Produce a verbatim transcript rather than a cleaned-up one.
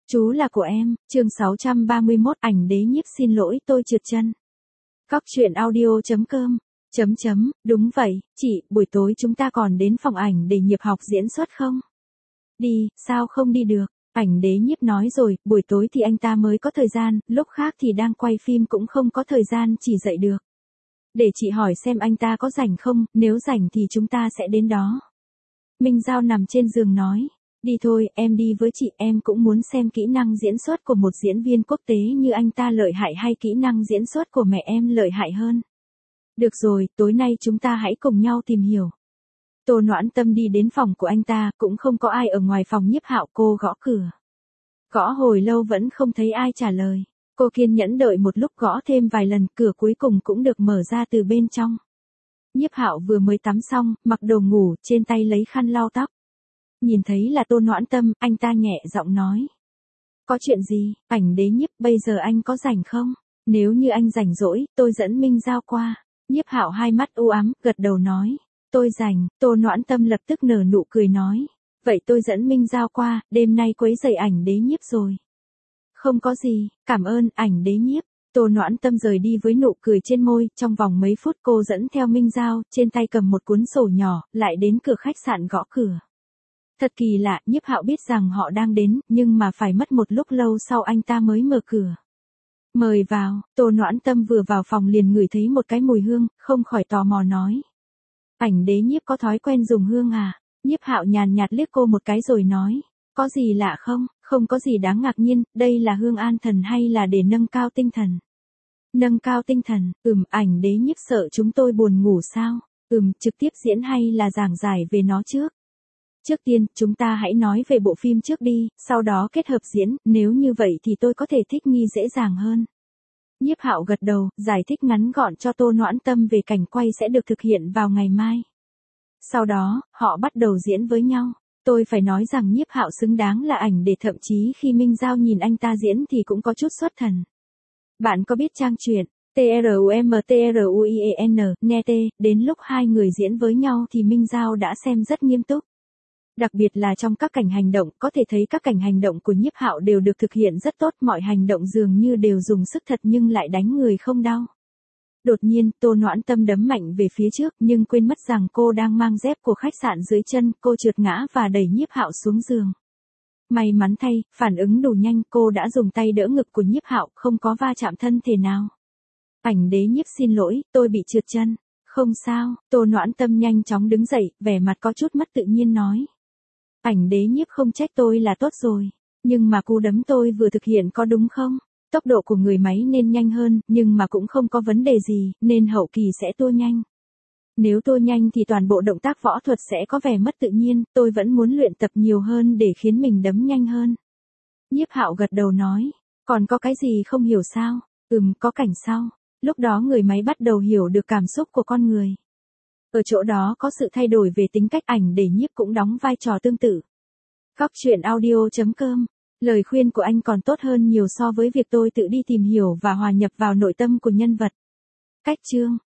Chú là của em, chương sáu trăm ba mươi mốt ảnh đế nhiếp xin lỗi tôi trượt chân. Cóc truyện audio chấm com, chấm chấm, đúng vậy, chị, buổi tối chúng ta còn đến phòng ảnh để nhiếp học diễn xuất không? Đi, sao không đi được? Ảnh đế nhiếp nói rồi, buổi tối thì anh ta mới có thời gian, lúc khác thì đang quay phim cũng không có thời gian chỉ dậy được. Để chị hỏi xem anh ta có rảnh không, nếu rảnh thì chúng ta sẽ đến đó. Minh Giao nằm trên giường nói. Đi thôi, em đi với chị, em cũng muốn xem kỹ năng diễn xuất của một diễn viên quốc tế như anh ta lợi hại hay kỹ năng diễn xuất của mẹ em lợi hại hơn. Được rồi, tối nay chúng ta hãy cùng nhau tìm hiểu. Tô Noãn Tâm đi đến phòng của anh ta, cũng không có ai ở ngoài phòng Nhiếp Hạo, cô gõ cửa. Gõ hồi lâu vẫn không thấy ai trả lời. Cô kiên nhẫn đợi một lúc gõ thêm vài lần, cửa cuối cùng cũng được mở ra từ bên trong. Nhiếp Hạo vừa mới tắm xong, mặc đồ ngủ, trên tay lấy khăn lau tóc. Nhìn thấy là Tô Noãn Tâm, anh ta nhẹ giọng nói. Có chuyện gì, ảnh đế nhiếp, bây giờ anh có rảnh không? Nếu như anh rảnh rỗi, tôi dẫn Minh Giao qua. Nhiếp Hạo hai mắt u ám, gật đầu nói. Tôi rảnh, Tô Noãn Tâm lập tức nở nụ cười nói. Vậy tôi dẫn Minh Giao qua, đêm nay quấy rầy ảnh đế nhiếp rồi. Không có gì, cảm ơn, ảnh đế nhiếp. Tô Noãn Tâm rời đi với nụ cười trên môi, trong vòng mấy phút cô dẫn theo Minh Giao, trên tay cầm một cuốn sổ nhỏ, lại đến cửa khách sạn gõ cửa. Thật kỳ lạ, Nhiếp Hạo biết rằng họ đang đến, nhưng mà phải mất một lúc lâu sau anh ta mới mở cửa. Mời vào, Tô Noãn Tâm vừa vào phòng liền ngửi thấy một cái mùi hương, không khỏi tò mò nói. Ảnh đế nhiếp có thói quen dùng hương à? Nhiếp Hạo nhàn nhạt liếc cô một cái rồi nói. Có gì lạ không? Không có gì đáng ngạc nhiên, đây là hương an thần hay là để nâng cao tinh thần? Nâng cao tinh thần, ừm, ảnh đế nhiếp sợ chúng tôi buồn ngủ sao? Ừm, trực tiếp diễn hay là giảng giải về nó trước? Trước tiên, chúng ta hãy nói về bộ phim trước đi, sau đó kết hợp diễn, nếu như vậy thì tôi có thể thích nghi dễ dàng hơn. Nhiếp Hạo gật đầu, giải thích ngắn gọn cho Tô Noãn Tâm về cảnh quay sẽ được thực hiện vào ngày mai. Sau đó, họ bắt đầu diễn với nhau. Tôi phải nói rằng Nhiếp Hạo xứng đáng là ảnh để thậm chí khi Minh Giao nhìn anh ta diễn thì cũng có chút xuất thần. Bạn có biết trang truyện TRUMTRUIEN, Nete, đến lúc hai người diễn với nhau thì Minh Giao đã xem rất nghiêm túc. Đặc biệt là trong các cảnh hành động, có thể thấy các cảnh hành động của Nhiếp Hạo đều được thực hiện rất tốt, mọi hành động dường như đều dùng sức thật nhưng lại đánh người không đau. Đột nhiên, Tô Noãn Tâm đấm mạnh về phía trước nhưng quên mất rằng cô đang mang dép của khách sạn dưới chân, cô trượt ngã và đẩy Nhiếp Hạo xuống giường. May mắn thay, phản ứng đủ nhanh, cô đã dùng tay đỡ ngực của Nhiếp Hạo, không có va chạm thân thể nào. Ảnh đế nhiếp xin lỗi, tôi bị trượt chân. Không sao, Tô Noãn Tâm nhanh chóng đứng dậy, vẻ mặt có chút mất tự nhiên nói. Ảnh đế nhiếp không trách tôi là tốt rồi. Nhưng mà cú đấm tôi vừa thực hiện có đúng không? Tốc độ của người máy nên nhanh hơn, nhưng mà cũng không có vấn đề gì, nên hậu kỳ sẽ tua nhanh. Nếu tua nhanh thì toàn bộ động tác võ thuật sẽ có vẻ mất tự nhiên, tôi vẫn muốn luyện tập nhiều hơn để khiến mình đấm nhanh hơn. Nhiếp Hạo gật đầu nói, còn có cái gì không hiểu sao? Ừm, có cảnh sau. Lúc đó người máy bắt đầu hiểu được cảm xúc của con người. Ở chỗ đó có sự thay đổi về tính cách, ảnh để nhiếp cũng đóng vai trò tương tự. Cóc truyện audio chấm com, lời khuyên của anh còn tốt hơn nhiều so với việc tôi tự đi tìm hiểu và hòa nhập vào nội tâm của nhân vật. Cách chương